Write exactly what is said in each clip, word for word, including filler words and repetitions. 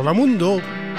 Hola mundo.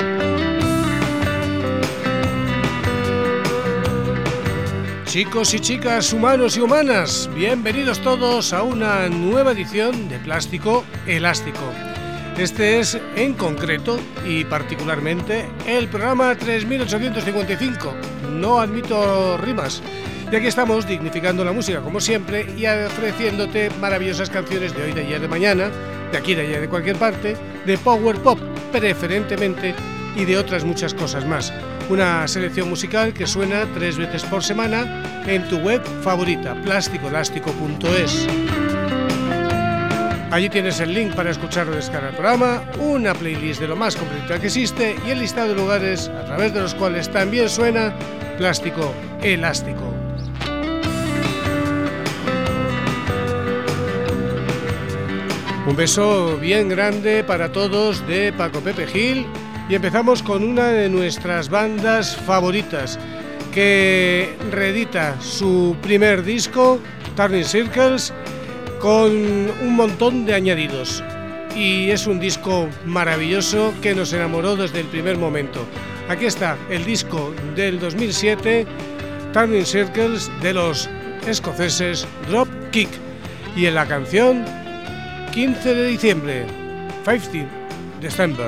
Chicos y chicas, humanos y humanas, bienvenidos todos a una nueva edición de Plástico Elástico. Este es, en concreto y particularmente, el programa tres mil ochocientos cincuenta y cinco. No admito rimas. Y aquí estamos dignificando la música, como siempre, y ofreciéndote maravillosas canciones de hoy, de ayer, de mañana, de aquí, de allá, de cualquier parte, de power pop, preferentemente, y de otras muchas cosas más. Una selección musical que suena tres veces por semana en tu web favorita, plástico elástico punto es. Allí tienes el link para escuchar o descargar el programa, una playlist de lo más completa que existe y el listado de lugares a través de los cuales también suena Plástico Elástico. Un beso bien grande para todos de Paco Pepe Gil. Y empezamos con una de nuestras bandas favoritas, que reedita su primer disco, Turning Circles, con un montón de añadidos. Y es un disco maravilloso que nos enamoró desde el primer momento. Aquí está el disco del dos mil siete, Turning Circles, de los escoceses Dropkick. Y en la canción, quince de diciembre, quince December.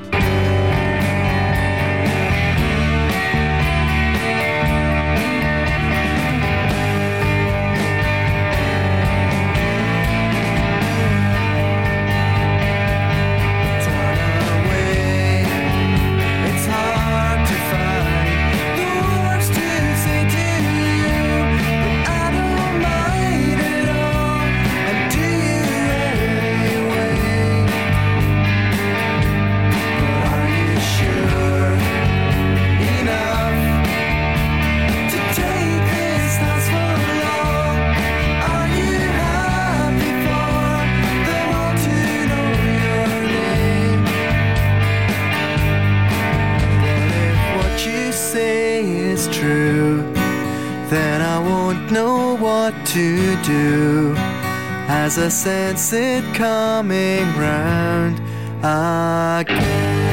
To do as I sense it coming round again.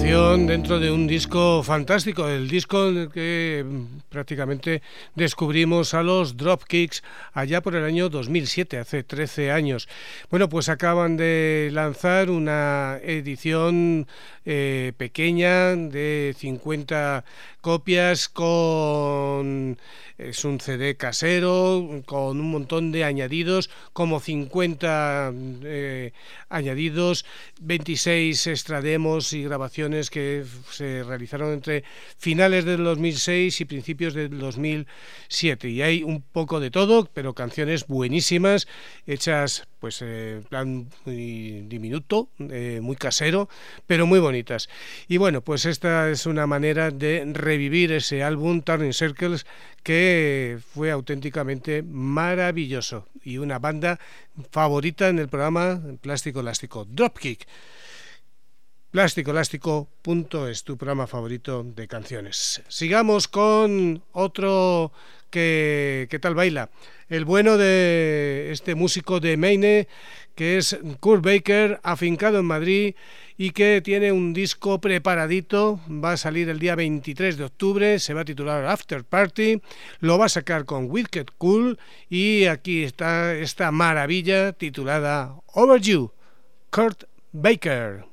canción dentro de un disco fantástico, el disco en el que prácticamente descubrimos a los Dropkicks allá por el año dos mil siete, hace trece años. Bueno, pues acaban de lanzar una edición eh, pequeña de cincuenta copias con... Es un C D casero con un montón de añadidos, como cincuenta eh, añadidos, veintiséis extrademos y grabaciones que se realizaron entre finales del dos mil seis y principios del dos mil siete. Y hay un poco de todo, pero canciones buenísimas, hechas pues en eh, plan muy diminuto, eh, muy casero, pero muy bonitas. Y bueno, pues esta es una manera de revivir ese álbum Turning Circles, que fue auténticamente maravilloso y una banda favorita en el programa Plástico Elástico, Dropkick. Plástico Elástico punto es tu programa favorito de canciones. Sigamos con otro que, que tal baila. El bueno de este músico de Maine, que es Kurt Baker, afincado en Madrid y que tiene un disco preparadito. Va a salir el día veintitrés de octubre, se va a titular After Party, lo va a sacar con Wicked Cool y aquí está esta maravilla titulada Over You, Kurt Baker.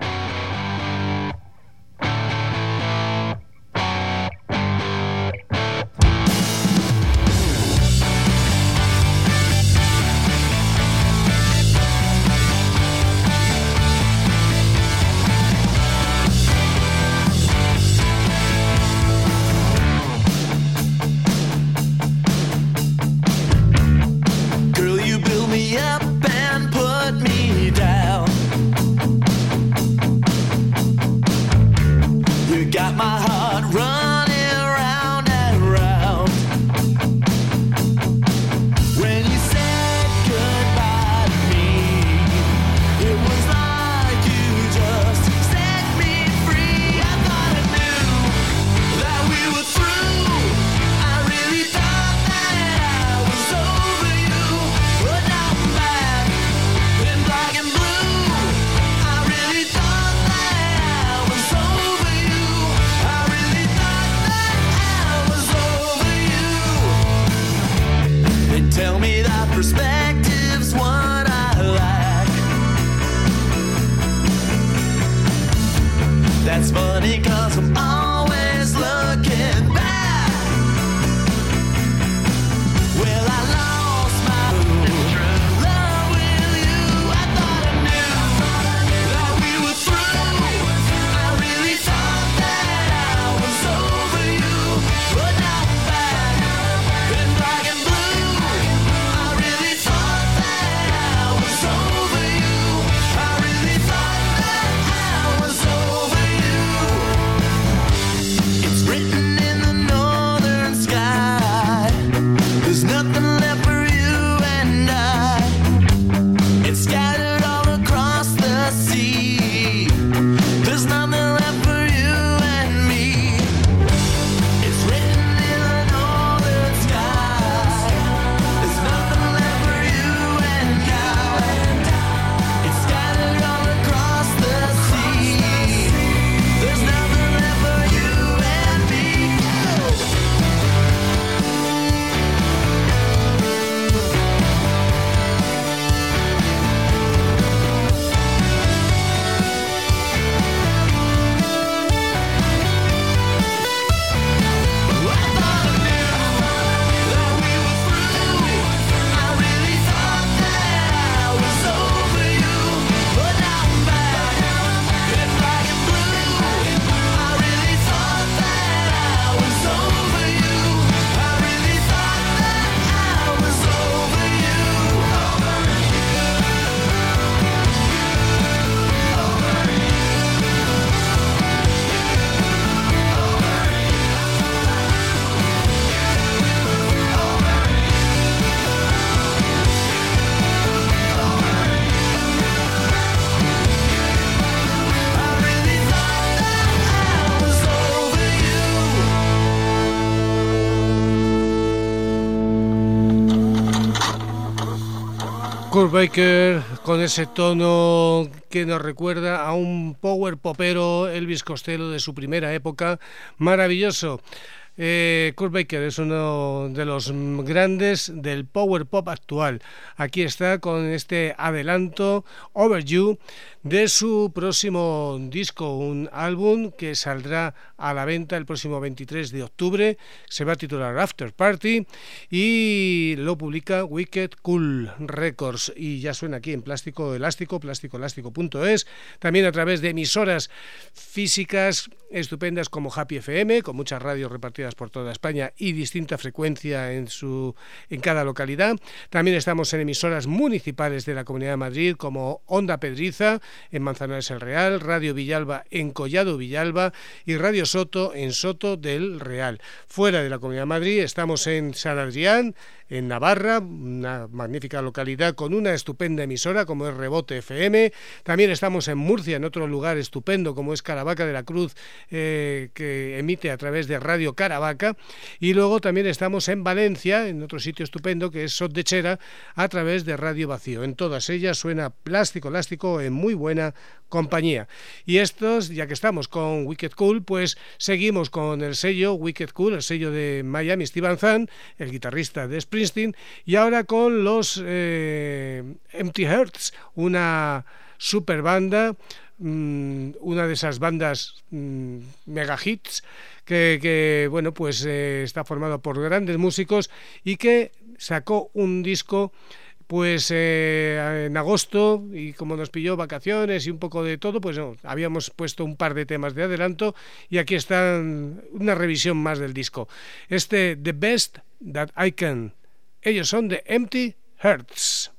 Kurt Baker con ese tono que nos recuerda a un power popero Elvis Costello de su primera época, maravilloso. Eh, Kurt Baker es uno de los grandes del power pop actual. Aquí está con este adelanto Over You de su próximo disco, un álbum que saldrá a la venta el próximo veintitrés de octubre. Se va a titular After Party y lo publica Wicked Cool Records, y ya suena aquí en Plástico Elástico, plástico elástico punto es, también a través de emisoras físicas estupendas como Happy F M, con muchas radios repartidas por toda España y distinta frecuencia en su en cada localidad. También estamos en emisoras municipales de la Comunidad de Madrid como Onda Pedriza en Manzanares el Real, Radio Villalba en Collado Villalba y Radio Soto en Soto del Real. Fuera de la Comunidad de Madrid estamos en San Adrián, en Navarra, una magnífica localidad con una estupenda emisora como es Rebote F M. También estamos en Murcia, en otro lugar estupendo como es Caravaca de la Cruz, eh, que emite a través de Radio Caravaca. Y luego también estamos en Valencia, en otro sitio estupendo que es Sot de Chera, a través de Radio Vacío. En todas ellas suena Plástico Elástico en muy buena compañía. Y estos, ya que estamos con Wicked Cool, pues seguimos con el sello Wicked Cool, el sello de Miami Steve Van Zandt, el guitarrista de Springsteen, y ahora con los eh, Empty Hearts, una super banda, mmm, una de esas bandas mmm, mega hits que, que bueno, pues eh, está formado por grandes músicos y que sacó un disco pues eh, en agosto, y como nos pilló vacaciones y un poco de todo, pues no, habíamos puesto un par de temas de adelanto y aquí están una revisión más del disco. Este The Best That I Can. Ellos son The Empty Hearts.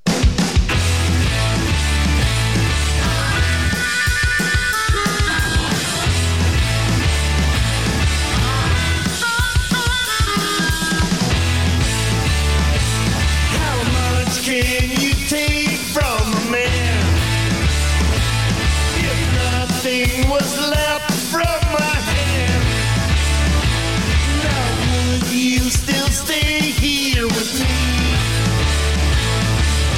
Can you take from a man if nothing was left from my hand? Now would you still stay here with me?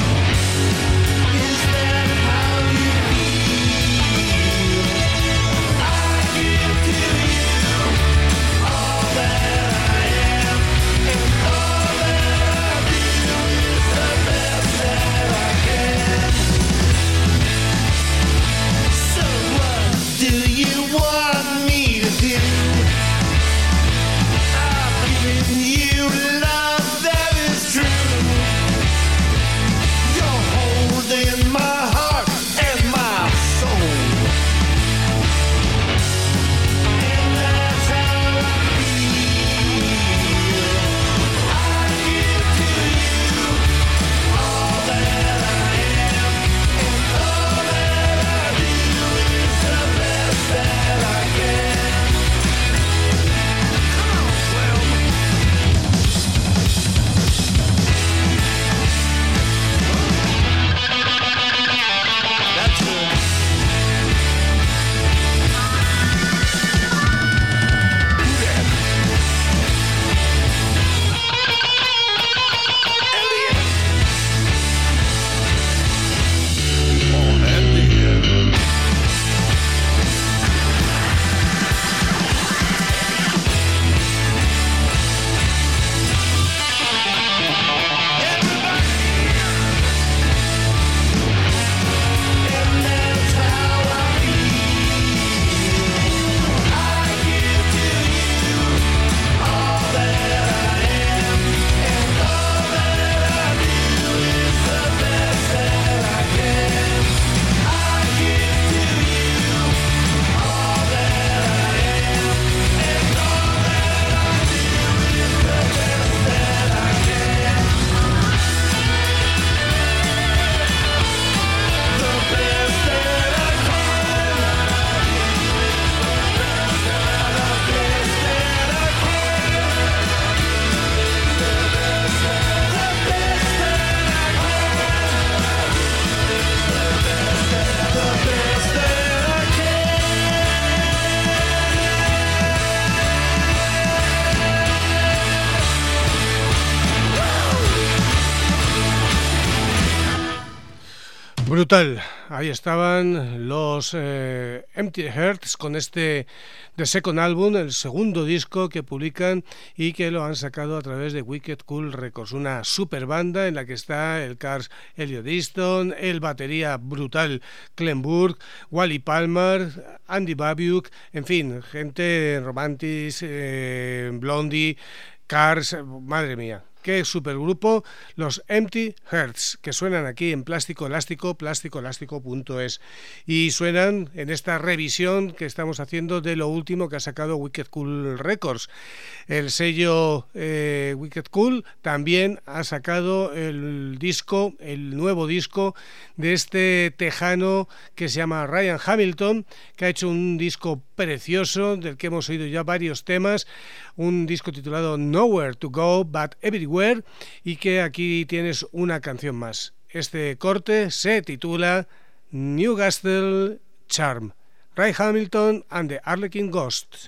Brutal, ahí estaban los eh, Empty Hearts con este The Second Album, el segundo disco que publican y que lo han sacado a través de Wicked Cool Records, una super banda en la que está el Cars Elliot Easton, el batería brutal Clem Burke, Wally Palmer, Andy Babiuk, en fin, gente Romantis, eh, Blondie, Cars, madre mía. Qué supergrupo, los Empty Hearts, que suenan aquí en Plástico Elástico, plástico elástico punto es, y suenan en esta revisión que estamos haciendo de lo último que ha sacado Wicked Cool Records. El sello eh, Wicked Cool también ha sacado el disco, el nuevo disco de este tejano que se llama Ryan Hamilton, que ha hecho un disco precioso del que hemos oído ya varios temas, un disco titulado Nowhere to Go But Everywhere, y que aquí tienes una canción más. Este corte se titula Newcastle Charm, Ray Hamilton and the Harlequin Ghosts.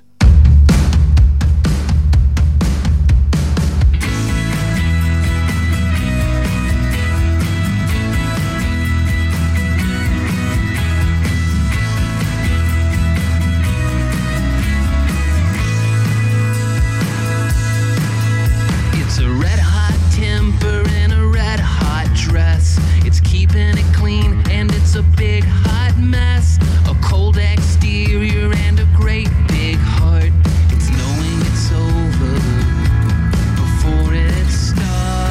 A big hot mess, a cold exterior and a great big heart. It's knowing it's over before it starts.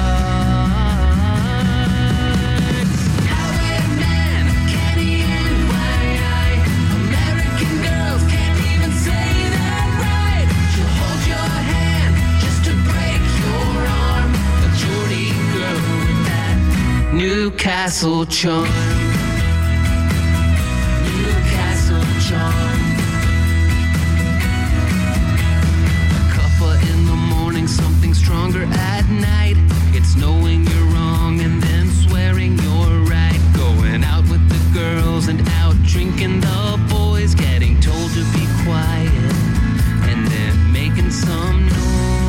Highwayman, Kenny and Y I, American girls can't even say that right. She'll hold your hand just to break your arm. A Geordie girl with that Newcastle charm. Charm. A cuppa in the morning, something stronger at night. It's knowing you're wrong and then swearing you're right. Going out with the girls and out drinking the boys. Getting told to be quiet and then making some noise.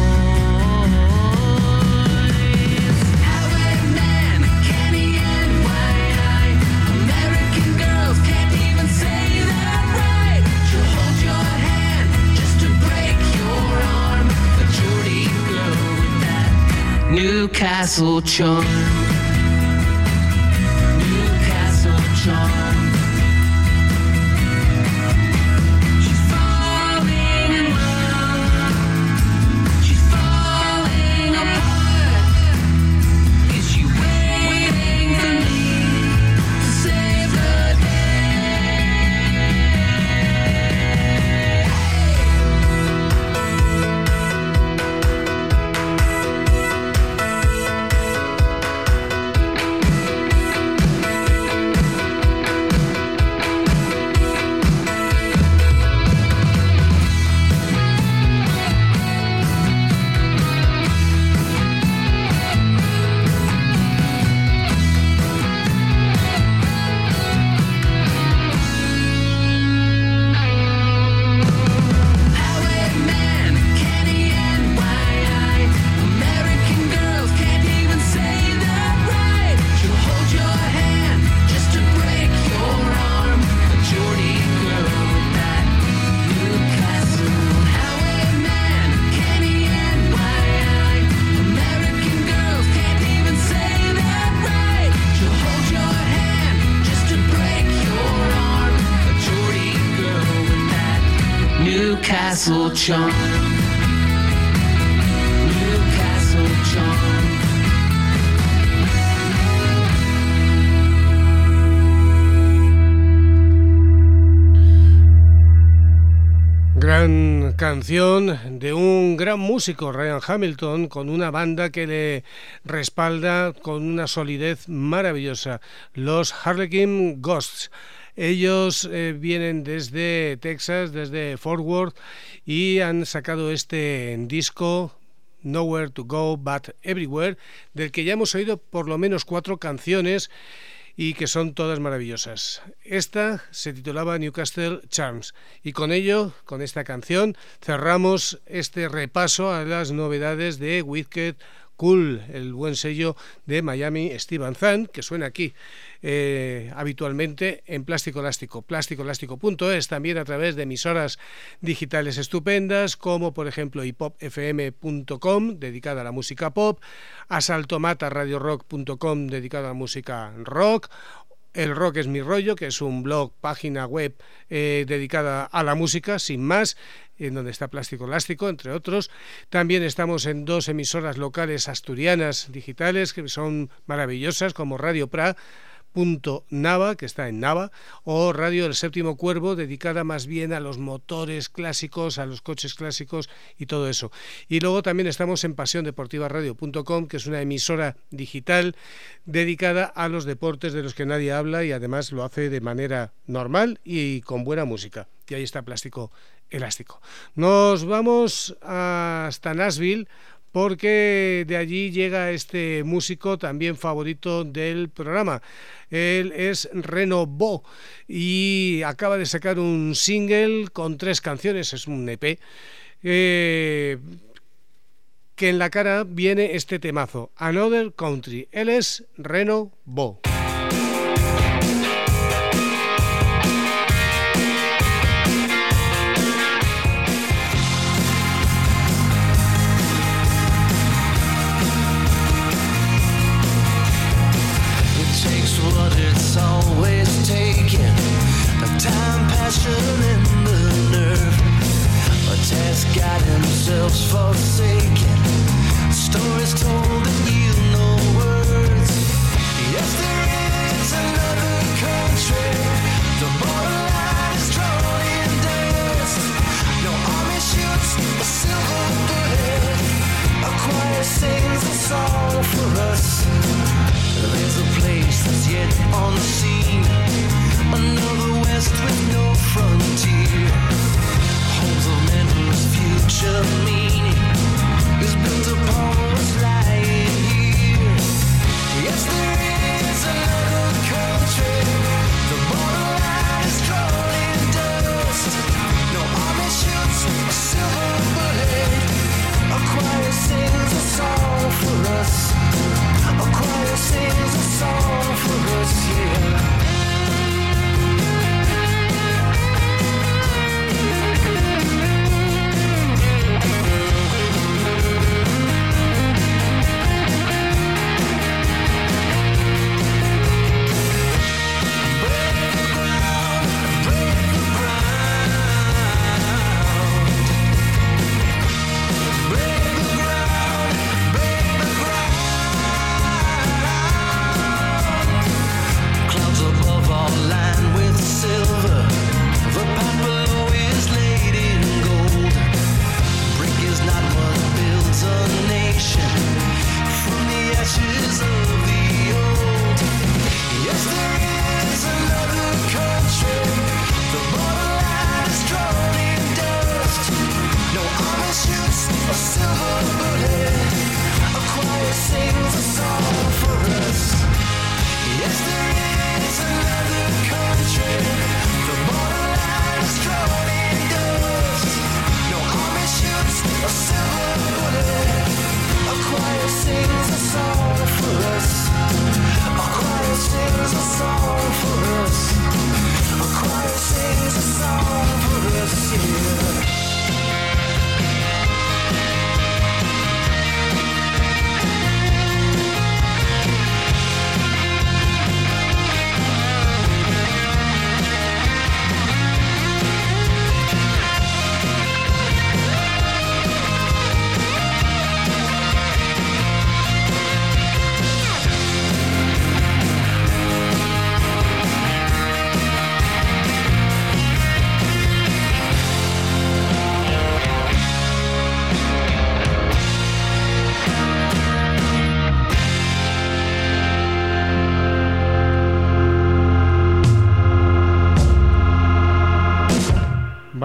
Highwayman, Kenny and Y I, American girls can't even say Newcastle charm, Newcastle charm. She's falling in love, she's falling apart. Is she waiting for me to save the day? Newcastle charm, Newcastle charm. Gran canción de un gran músico, Ryan Hamilton, con una banda que le respalda con una solidez maravillosa, los Harlequin Ghosts. Ellos eh, vienen desde Texas, desde Fort Worth, y han sacado este disco Nowhere to Go But Everywhere, del que ya hemos oído por lo menos cuatro canciones y que son todas maravillosas. Esta se titulaba Newcastle Charms, y con ello, con esta canción, cerramos este repaso a las novedades de Wicked Cool, el buen sello de Miami Steve Zahn, que suena aquí eh, habitualmente en Plástico Elástico, plástico elástico punto es, también a través de emisoras digitales estupendas, como por ejemplo hipop f m punto com, dedicada a la música pop, asaltomata radio rock punto com, dedicado a la música rock, El Rock es mi rollo, que es un blog, página web eh, dedicada a la música, sin más, en donde está Plástico Elástico, entre otros. También estamos en dos emisoras locales asturianas digitales, que son maravillosas, como Radio Pra, Punto Nava, que está en Nava, o Radio El Séptimo Cuervo, dedicada más bien a los motores clásicos, a los coches clásicos y todo eso. Y luego también estamos en pasión deportiva radio punto com, que es una emisora digital dedicada a los deportes de los que nadie habla y además lo hace de manera normal y con buena música. Y ahí está Plástico Elástico. Nos vamos hasta Nashville, porque de allí llega este músico también favorito del programa. Él es Reno Bo y acaba de sacar un single con tres canciones, es un E P, eh, que en la cara viene este temazo, Another Country. Él es Reno Bo. Always taken the time, passion, and the nerve. A task got themselves forsaken. Stories told that you know words. Yes, there is another country. The borderline is drawn in dust. No army shoots a silver bullet. A choir sings a song for us. There's a place that's yet on the scene, another west with no frontier. Homes of men whose future meaning is built upon what's lying here. Yes, there is another country. The borderline is drawn in dust. No army shoots a silver bullet. A choir sings a song for us. A choir sings a song for us, yeah.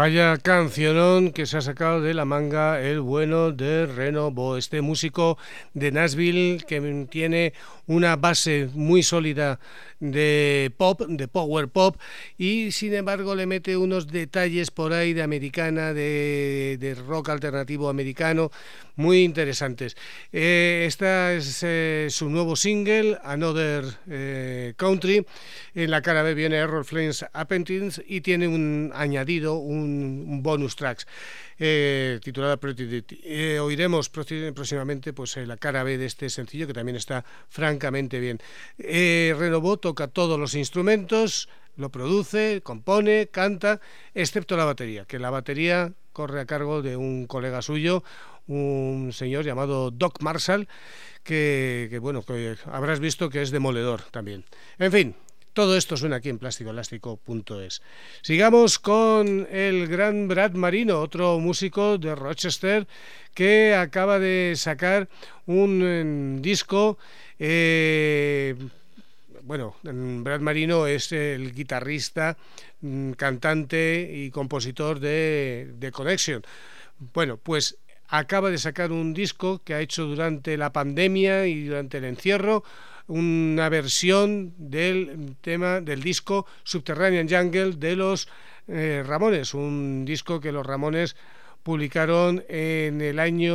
Vaya cancionón que se ha sacado de la manga el bueno de Reno Bo, este músico de Nashville que tiene una base muy sólida de pop, de power pop, y sin embargo le mete unos detalles por ahí de americana, de, de rock alternativo americano, muy interesantes. Eh, esta es eh, su nuevo single, Another eh, Country. En la cara B viene Errol Flames Appendix y tiene un añadido, un, un bonus tracks. Eh, titulada Pretty. Eh, oiremos próximamente pues eh, la cara B de este sencillo, que también está francamente bien. eh, Reno Bo toca todos los instrumentos, lo produce, compone, canta, excepto la batería, que la batería corre a cargo de un colega suyo, un señor llamado Doc Marshall, que, que bueno, que habrás visto que es demoledor también. En fin, todo esto suena aquí en plástico elástico punto es. Sigamos con el gran Brad Marino, otro músico de Rochester que acaba de sacar un um, disco. Eh, bueno, Brad Marino es el guitarrista, cantante y compositor de, de Connection. Bueno, pues acaba de sacar un disco que ha hecho durante la pandemia y durante el encierro, una versión del tema del disco Subterranean Jungle de los eh, Ramones, un disco que los Ramones publicaron en el año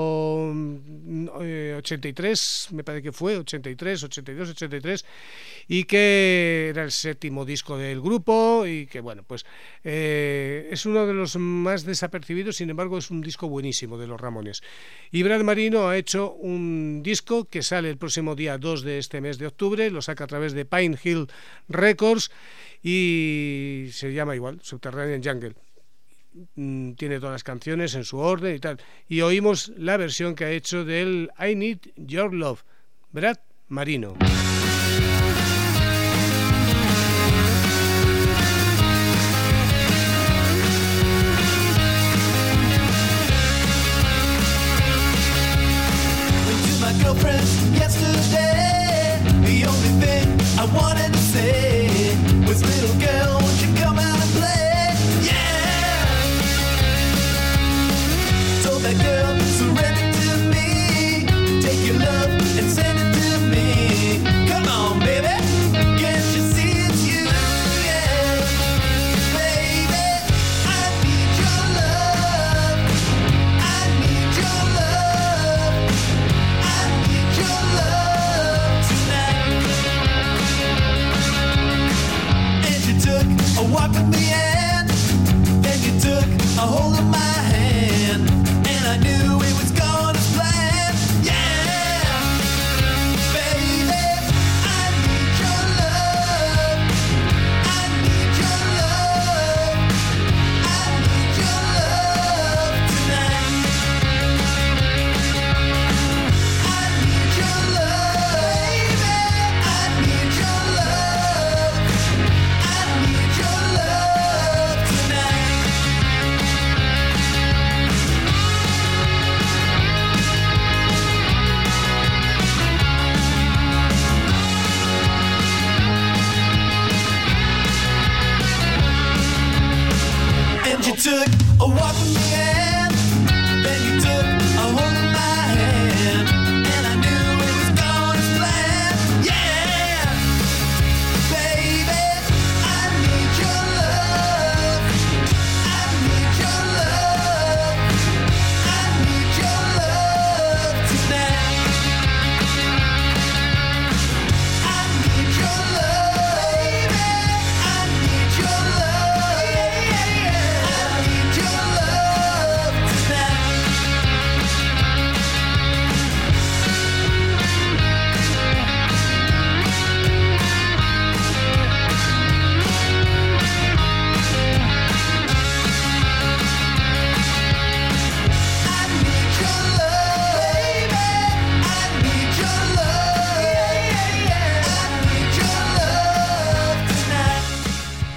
eh, ochenta y tres, me parece que fue, ochenta y tres, ochenta y dos, ochenta y tres, y que era el séptimo disco del grupo y que, bueno, pues eh, es uno de los más desapercibidos, sin embargo es un disco buenísimo de los Ramones. Y Brad Marino ha hecho un disco que sale el próximo día dos de este mes de octubre, lo saca a través de Pine Hill Records y se llama igual, Subterranean Jungle. Tiene todas las canciones en su orden y tal, y oímos la versión que ha hecho del I Need Your Love, Brad Marino. That girl, surrender to me. Take your love and send it to me. Come on, baby, can't you see it's you? Yeah, baby, I need your love. I need your love. I need your love tonight. And you took a walk with me, and then you took a hold of my hand. I knew it was going as planned. Yeah, baby, I need your love. I need your love. I need your love tonight. I need your love, baby. I need your love. I need your love tonight. You took a walk with me, and then you took a hold of my hand, and I knew it was going as planned. Yeah, baby, I need your love. I need your love. I need your love tonight. I need your love, baby. I need your love. Yeah, yeah, yeah. I need your love tonight. I need your love, baby. I need your love. Yeah, yeah, yeah. I need your love tonight.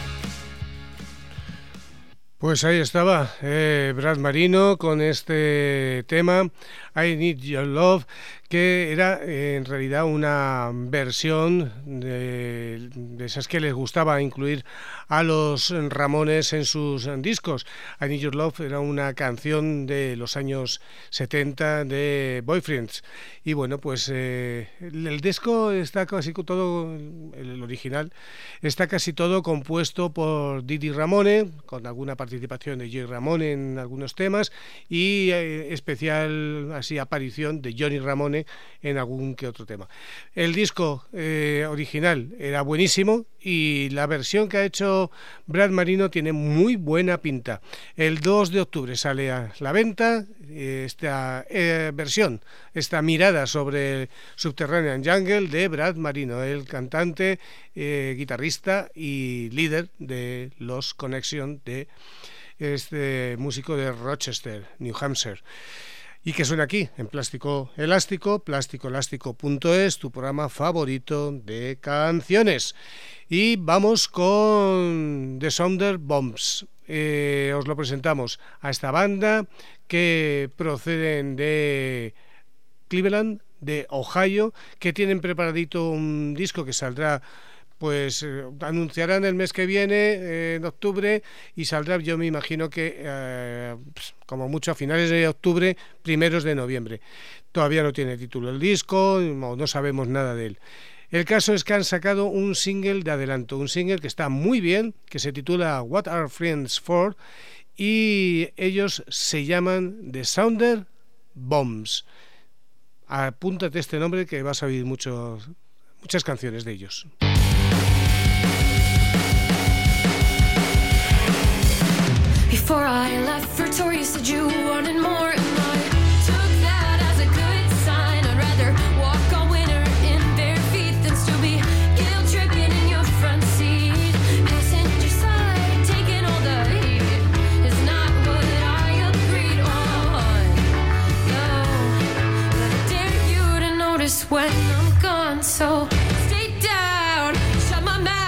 Pues ahí estaba eh, Brad Marino con este tema I Need Your Love, que era eh, en realidad una versión de, de esas que les gustaba incluir a los Ramones en sus discos. I Need Your Love era una canción de los años setenta de Boyfriends. Y bueno, pues eh, el, el disco está casi todo, el original, está casi todo compuesto por Didi Ramone, con alguna participación de Joey Ramone en algunos temas, y eh, especial así aparición de Johnny Ramone en algún que otro tema. El disco eh, original era buenísimo y la versión que ha hecho Brad Marino tiene muy buena pinta. El dos de octubre sale a la venta esta eh, versión, esta mirada sobre Subterranean Jungle de Brad Marino, el cantante, eh, guitarrista y líder de los Connection, de este músico de Rochester, New Hampshire. Y que suena aquí, en Plástico Elástico, plástico elástico punto es, tu programa favorito de canciones. Y vamos con The Sounder Bombs. Eh, os lo presentamos a esta banda que proceden de Cleveland, de Ohio, que tienen preparadito un disco que saldrá, pues eh, anunciarán el mes que viene, eh, en octubre, y saldrá, yo me imagino que eh, pues, como mucho a finales de octubre, primeros de noviembre. Todavía no tiene título el disco, no, no sabemos nada de él. El caso es que han sacado un single de adelanto, un single que está muy bien, que se titula What Are Friends For, y ellos se llaman The Sounder Bombs. Apúntate este nombre que vas a oír muchos, muchas canciones de ellos. Before I left for tour, you said you wanted more, and I took that as a good sign. I'd rather walk all winter in bare feet than still be guilt-tripping in your front seat. Passenger side, taking all the heat is not what I agreed on. No, but I dare you to notice when I'm gone, so stay down, shut my mouth.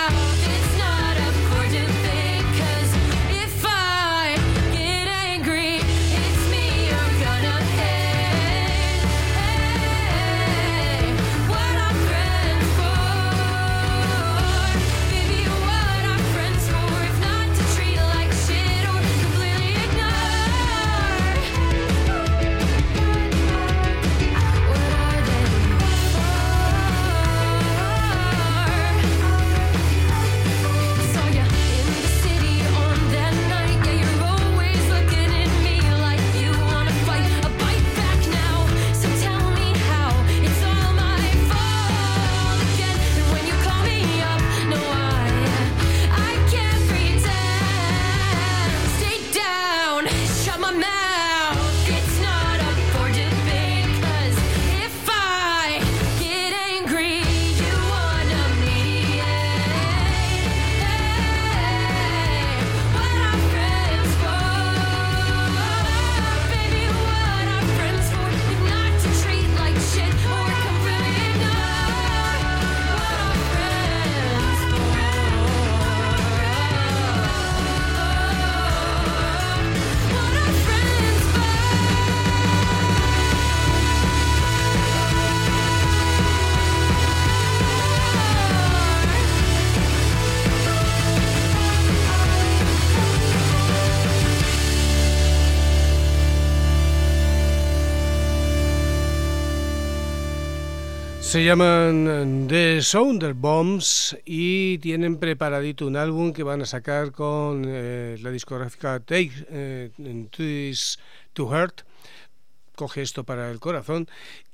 Se llaman The Sounder Bombs y tienen preparadito un álbum que van a sacar con eh, la discográfica Take eh, This to Heart. Coge esto para el corazón.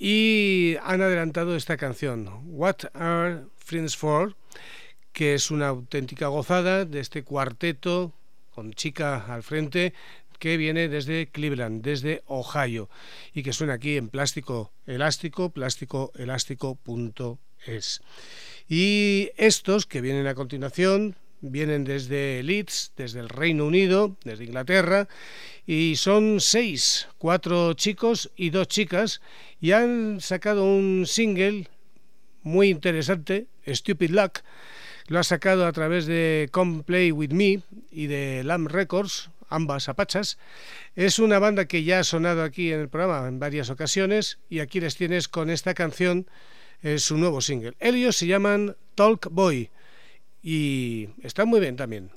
Y han adelantado esta canción, What Are Friends For, que es una auténtica gozada de este cuarteto con chica al frente, que viene desde Cleveland, desde Ohio, y que suena aquí en Plástico Elástico, plástico elástico punto es. Y estos que vienen a continuación vienen desde Leeds, desde el Reino Unido, desde Inglaterra, y son seis, cuatro chicos y dos chicas, y han sacado un single muy interesante, Stupid Luck. Lo ha sacado a través de Come Play With Me y de Lamb Records, ambas apachas. Es una banda que ya ha sonado aquí en el programa en varias ocasiones, y aquí les tienes con esta canción, eh, su nuevo single. Ellos se llaman Talk Boy y está muy bien también.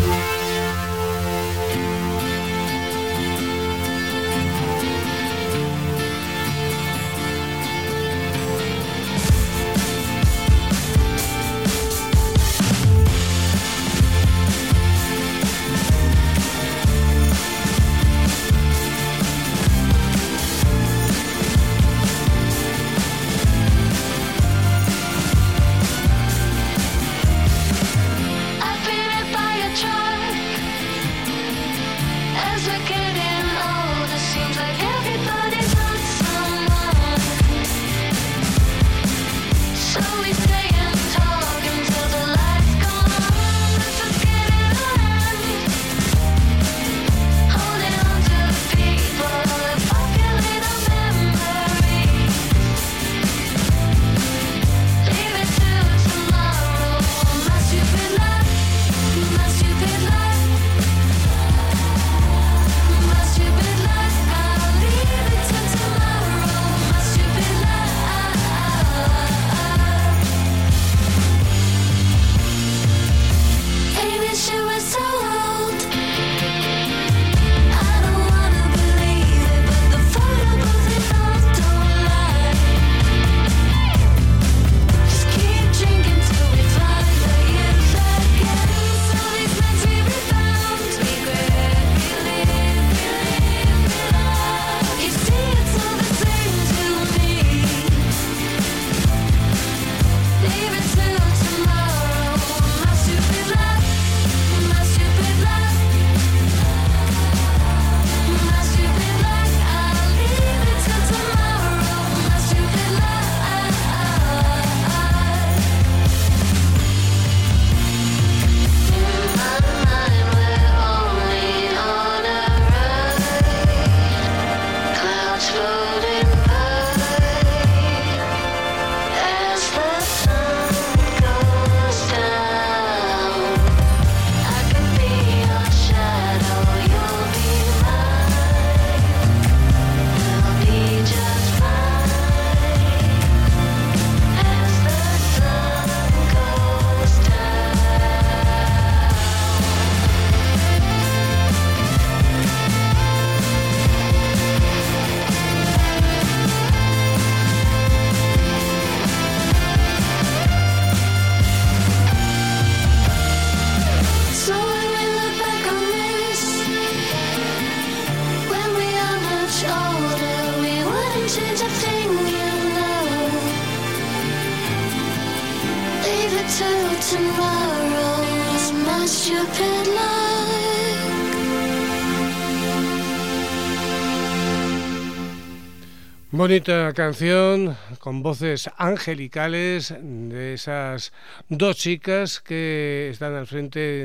Bonita canción con voces angelicales de esas dos chicas que están al frente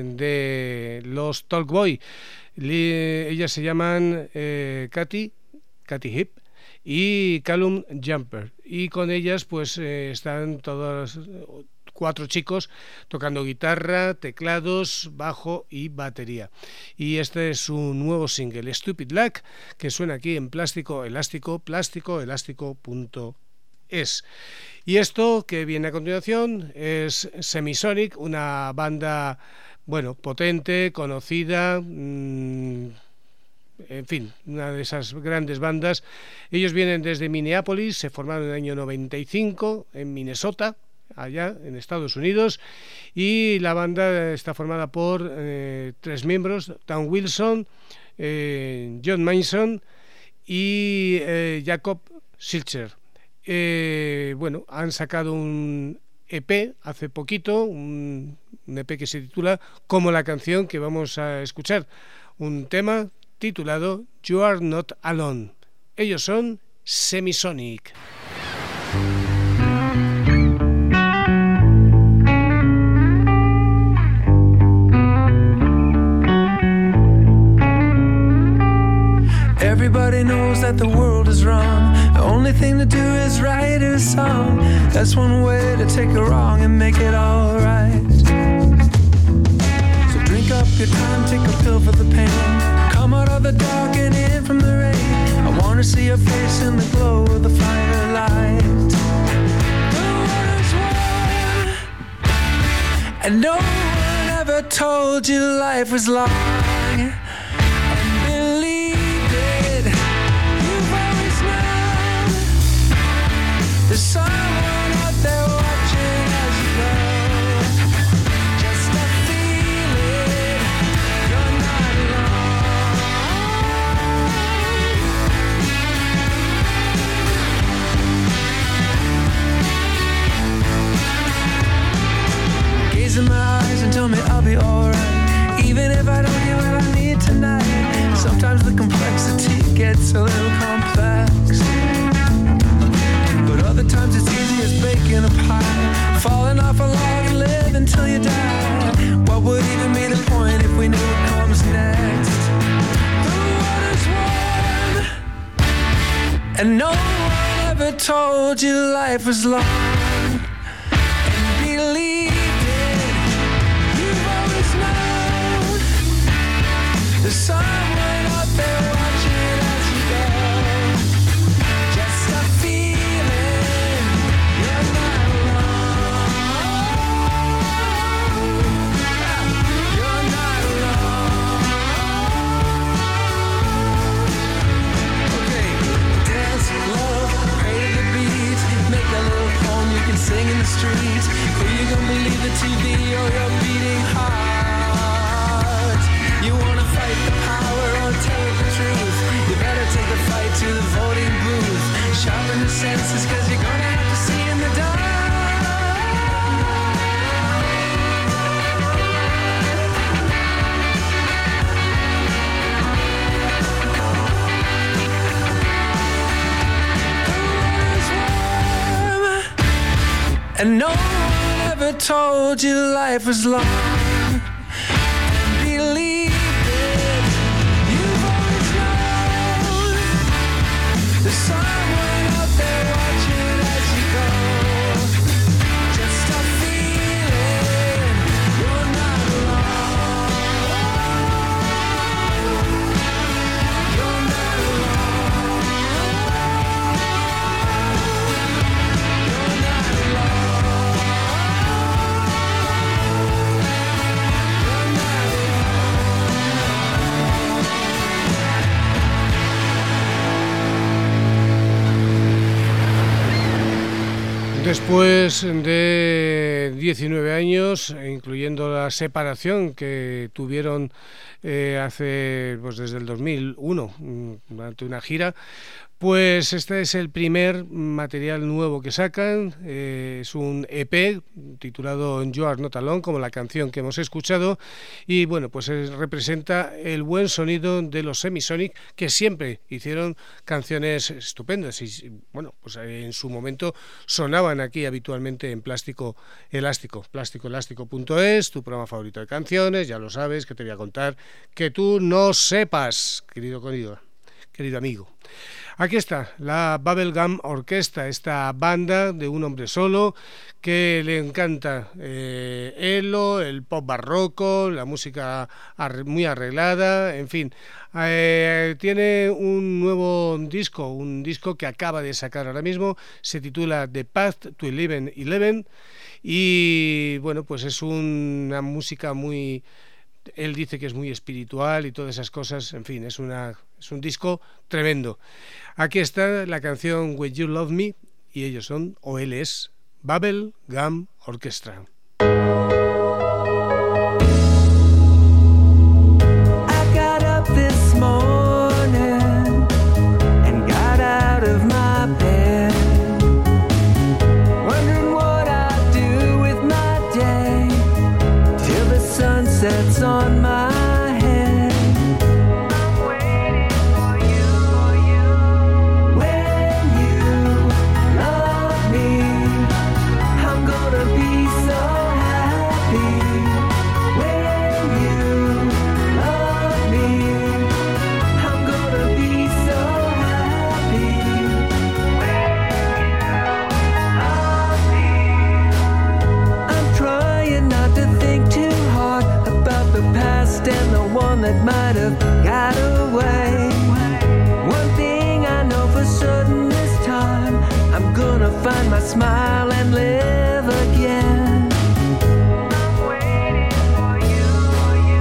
de los Talkboy. Ellas se llaman eh, Katy, Katy Hip y Callum Jumper, y con ellas pues eh, están todos cuatro chicos tocando guitarra, teclados, bajo y batería. Y este es su nuevo single, Stupid Luck, que suena aquí en Plástico Elástico, plástico elástico punto es. Y esto que viene a continuación es Semisonic, una banda, bueno, potente, conocida, mmm, en fin, una de esas grandes bandas. Ellos vienen desde Minneapolis, se formaron en el año noventa y cinco en Minnesota, allá en Estados Unidos, y la banda está formada por eh, tres miembros: Tom Wilson, eh, John Mason y eh, Jacob Schilcher. Eh, bueno, han sacado un E P hace poquito, un, un E P que se titula como la canción que vamos a escuchar, un tema titulado You Are Not Alone. Ellos son Semisonic. Everybody knows that the world is wrong. The only thing to do is write a song. That's one way to take a wrong and make it alright. So drink up your time, take a pill for the pain. Come out of the dark and in from the rain. I wanna see your face in the glow of the firelight. The water's warm and no told you life was long and believed it. You've always known there's someone out there watching as you go. Just a feeling you're not alone. Gaze in my eyes and tell me I'll be alright, even if I don't get what I need tonight. Sometimes the complexity gets a little complex, but other times it's easy as baking a pie, falling off a log and live until you die. What would even be the point if we knew what comes next? The water's warm, and no one ever told you life was long and believed it. You've always known there's someone out there watching as you go. Just a feeling you're not alone. You're not alone. Okay, dance, love, pray to the beat, make a little poem you can sing in the streets. Who you gonna believe, the T V or your beating heart? You wanna fight the power or tell the truth? You better take the fight to the voting booth. Sharpen your senses, cause you're gonna have to see in the dark. And no one ever told you life was long and believed it. You've always known there's someone out there watching as you go. Just a feeling you're not alone. You're not alone. You're not alone. Después de diecinueve años, incluyendo la separación que tuvieron eh, hace, pues desde el dos mil uno, durante una gira, pues este es el primer material nuevo que sacan. Eh, es un E P titulado You Are Not Alone, como la canción que hemos escuchado, y bueno, pues es, representa el buen sonido de los Semisonic, que siempre hicieron canciones estupendas y bueno, pues en su momento sonaban aquí habitualmente en Plástico Elástico. plástico elástico punto es, tu programa favorito de canciones, ya lo sabes, que te voy a contar que tú no sepas, querido querido, querido amigo. Aquí está la Bubblegum Orquesta, esta banda de un hombre solo que le encanta eh, Elo, el pop barroco, la música ar- muy arreglada, en fin. Eh, tiene un nuevo disco, un disco que acaba de sacar ahora mismo, se titula The Path to Eleven Eleven y bueno, pues es una música muy... Él dice que es muy espiritual y todas esas cosas, en fin, es, una, es un disco tremendo. Aquí está la canción When You Love Me y ellos son, o él es, Bubblegum Orchestra. I got up this morning and got out of my bed, wondering what I'd do with my day till the sun sets on my head. I'm waiting for you, for you. When you love me, I'm gonna be so happy. When you love me, I'm gonna be so happy. When you love me, I'm trying not to think too hard about the past and the one that might have got away. One thing I know for certain this time, I'm gonna find my smile and live again. I'm waiting for you, for you.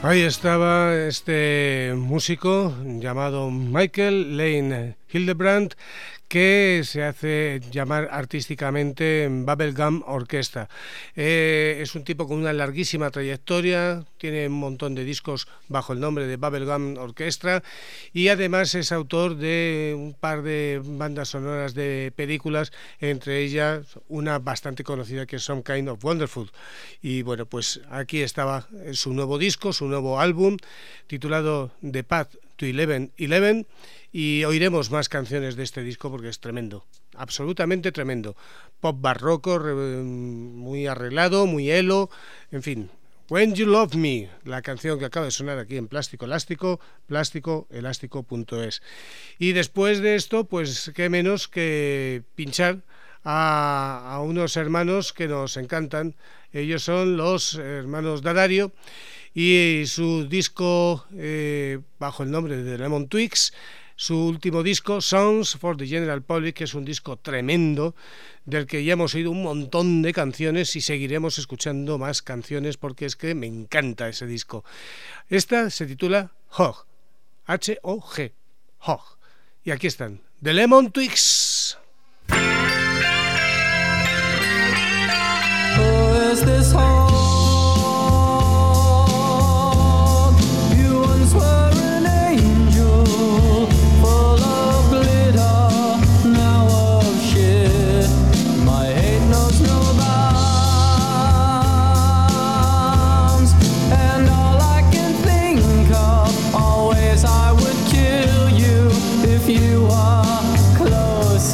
Ahí estaba este músico llamado Michael Lane Hildebrand, que se hace llamar artísticamente Bubblegum Orchestra. Eh, es un tipo con una larguísima trayectoria, tiene un montón de discos bajo el nombre de Bubblegum Orchestra y además es autor de un par de bandas sonoras de películas, entre ellas una bastante conocida que es Some Kind of Wonderful. Y bueno, pues aquí estaba su nuevo disco, su nuevo álbum, titulado The Path to Eleven Eleven, y oiremos más canciones de este disco porque es tremendo, absolutamente tremendo. Pop barroco, muy arreglado, muy elo, en fin. When You Love Me, la canción que acaba de sonar aquí en Plástico Elástico, plástico elástico punto es. Y después de esto, pues qué menos que pinchar a, a unos hermanos que nos encantan. Ellos son los hermanos D'Addario y su disco eh, bajo el nombre de Lemon Twigs, su último disco, Songs for the General Public, que es un disco tremendo, del que ya hemos oído un montón de canciones y seguiremos escuchando más canciones porque es que me encanta ese disco. Esta se titula Hog, H O G, Hog. Y aquí están, The Lemon Twigs. Oh, is this home? You once were an angel, full of glitter, now of shit. My hate knows no bounds, and all I can think of, always I would kill you if you are close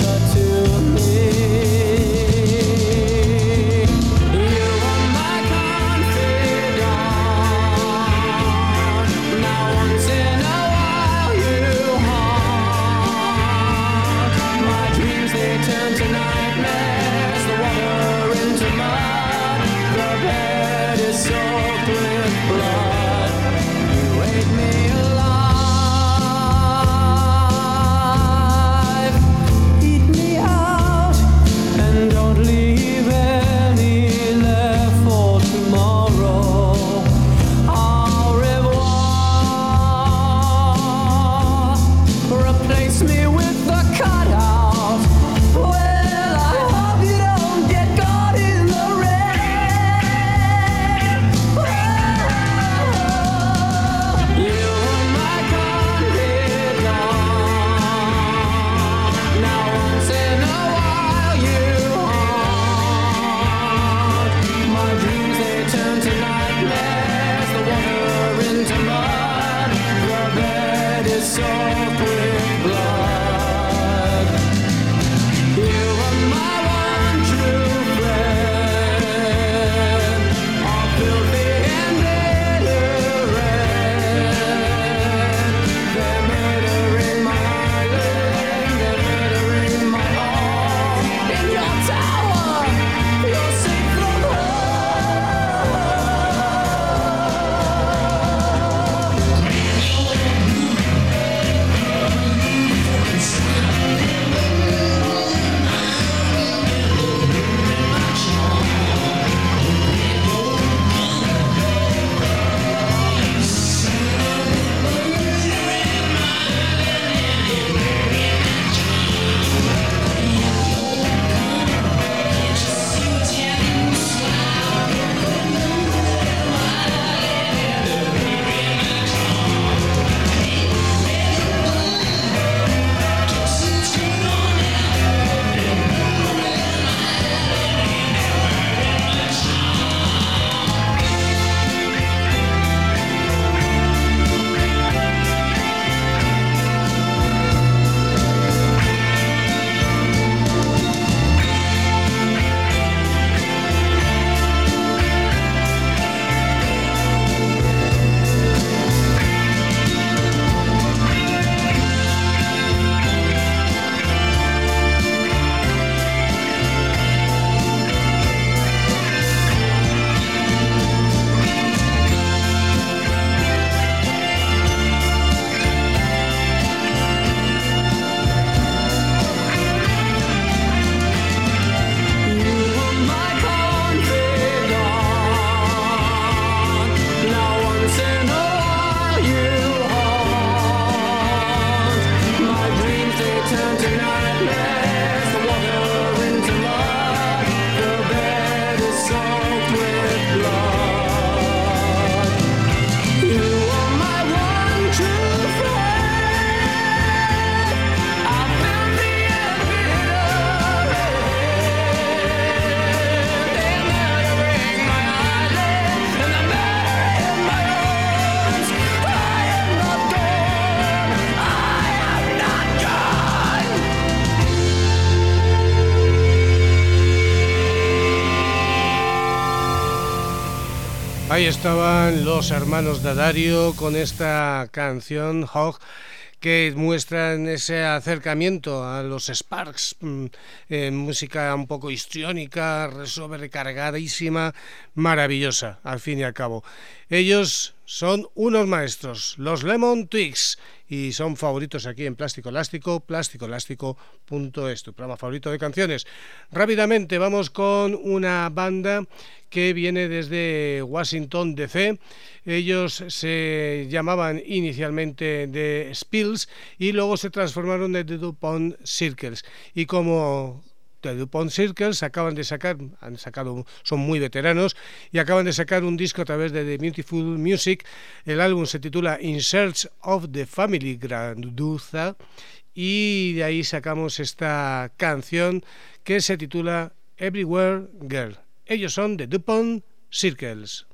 Ahí estaban los hermanos D'Addario con esta canción Hog, que muestran ese acercamiento a los Sparks, eh, música un poco histriónica, sobrecargadísima, maravillosa, al fin y al cabo. Ellos son unos maestros, los Lemon Twigs, y son favoritos aquí en Plástico Elástico, plástico elástico punto es, tu programa favorito de canciones. Rápidamente vamos con una banda que viene desde Washington D C. Ellos se llamaban inicialmente The Spills y luego se transformaron en The DuPont Circles, y como The DuPont Circles acaban de sacar, han sacado, son muy veteranos y acaban de sacar un disco a través de The Beautiful Music. El álbum se titula In Search of the Family Grandeza y de ahí sacamos esta canción que se titula Everywhere Girl. Ellos son The DuPont Circles.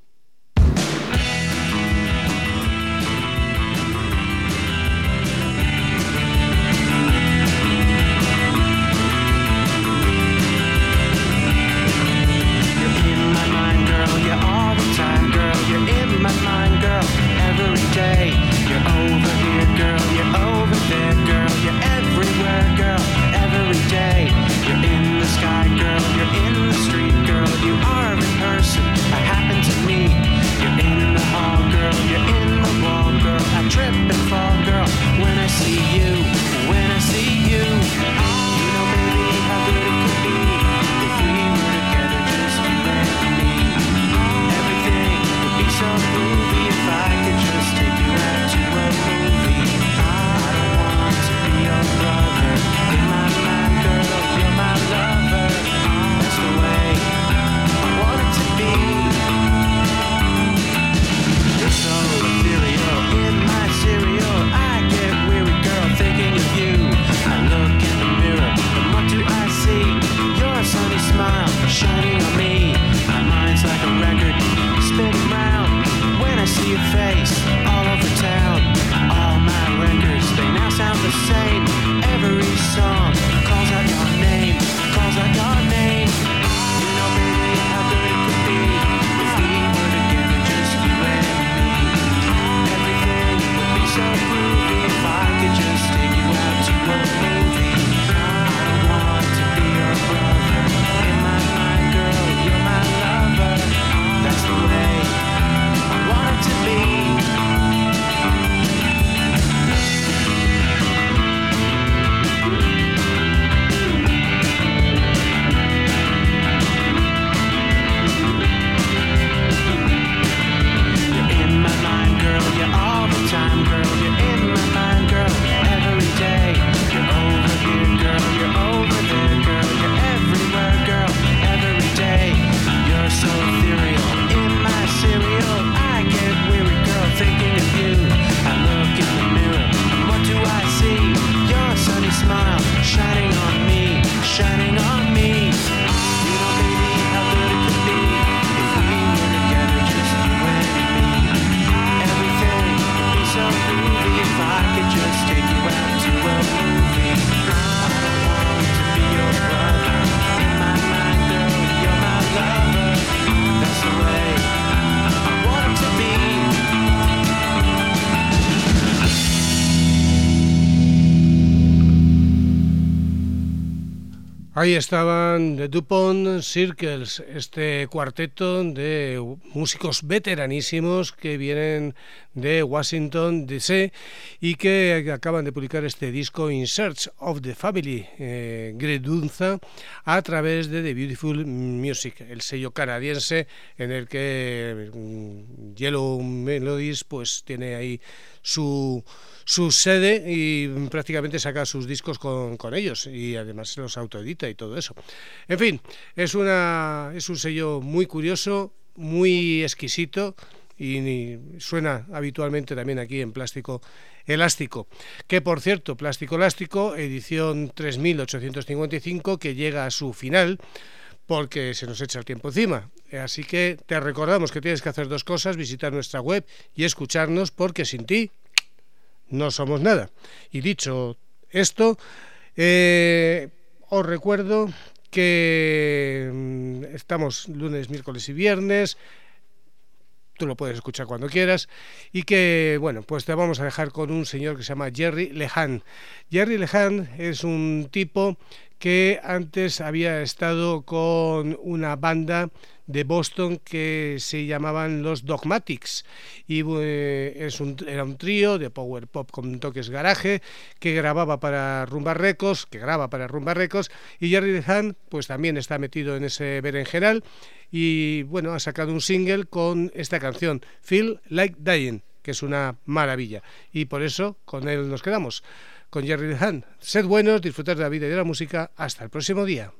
Ahí estaban The DuPont Circles, este cuarteto de músicos veteranísimos que vienen de Washington D C y que acaban de publicar este disco In Search of the Family eh, Grandeza a través de The Beautiful Music, el sello canadiense en el que mm, Yellow Melodies pues tiene ahí su su sede y prácticamente saca sus discos con, con ellos y además los autoedita y todo eso. En fin, es una es un sello muy curioso, muy exquisito y suena habitualmente también aquí en Plástico Elástico, que por cierto, Plástico Elástico, edición tres mil ochocientos cincuenta y cinco, que llega a su final porque se nos echa el tiempo encima. Así que te recordamos que tienes que hacer dos cosas: visitar nuestra web y escucharnos, porque sin ti no somos nada. Y dicho esto, eh, os recuerdo que estamos lunes, miércoles y viernes tú lo puedes escuchar cuando quieras, y que, bueno, pues te vamos a dejar con un señor que se llama Jerry Lehane. Jerry Lehane es un tipo que antes había estado con una banda de Boston que se llamaban los Dogmatics, y eh, es un, era un trío de power pop con toques garaje que grababa para Rumba Records, que graba para Rumba Records, y Jerry Lehane pues también está metido en ese berenjenal, y bueno, ha sacado un single con esta canción, Feel Like Dying, que es una maravilla, y por eso con él nos quedamos, con Jerry Lehane. Sed buenos, disfrutad de la vida y de la música. Hasta el próximo día.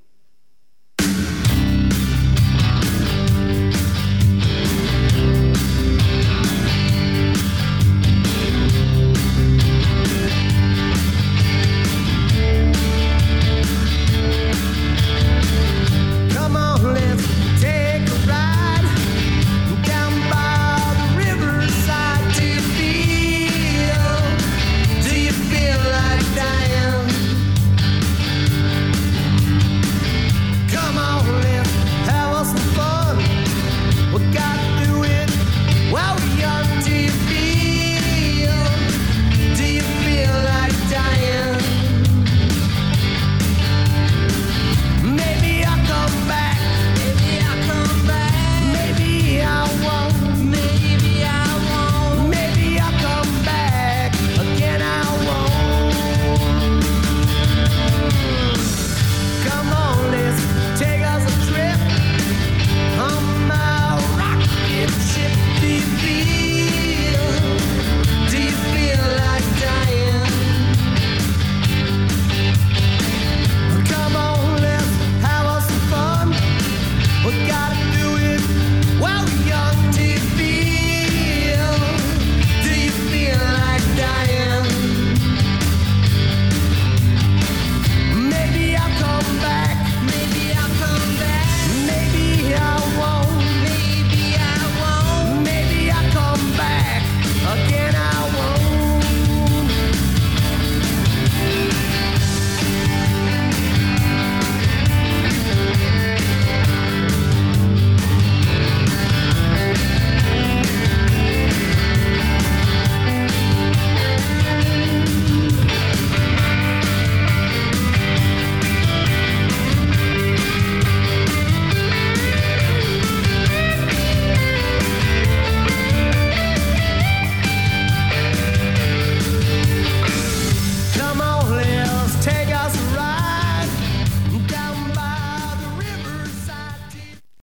We gotta do it while we're young, dear.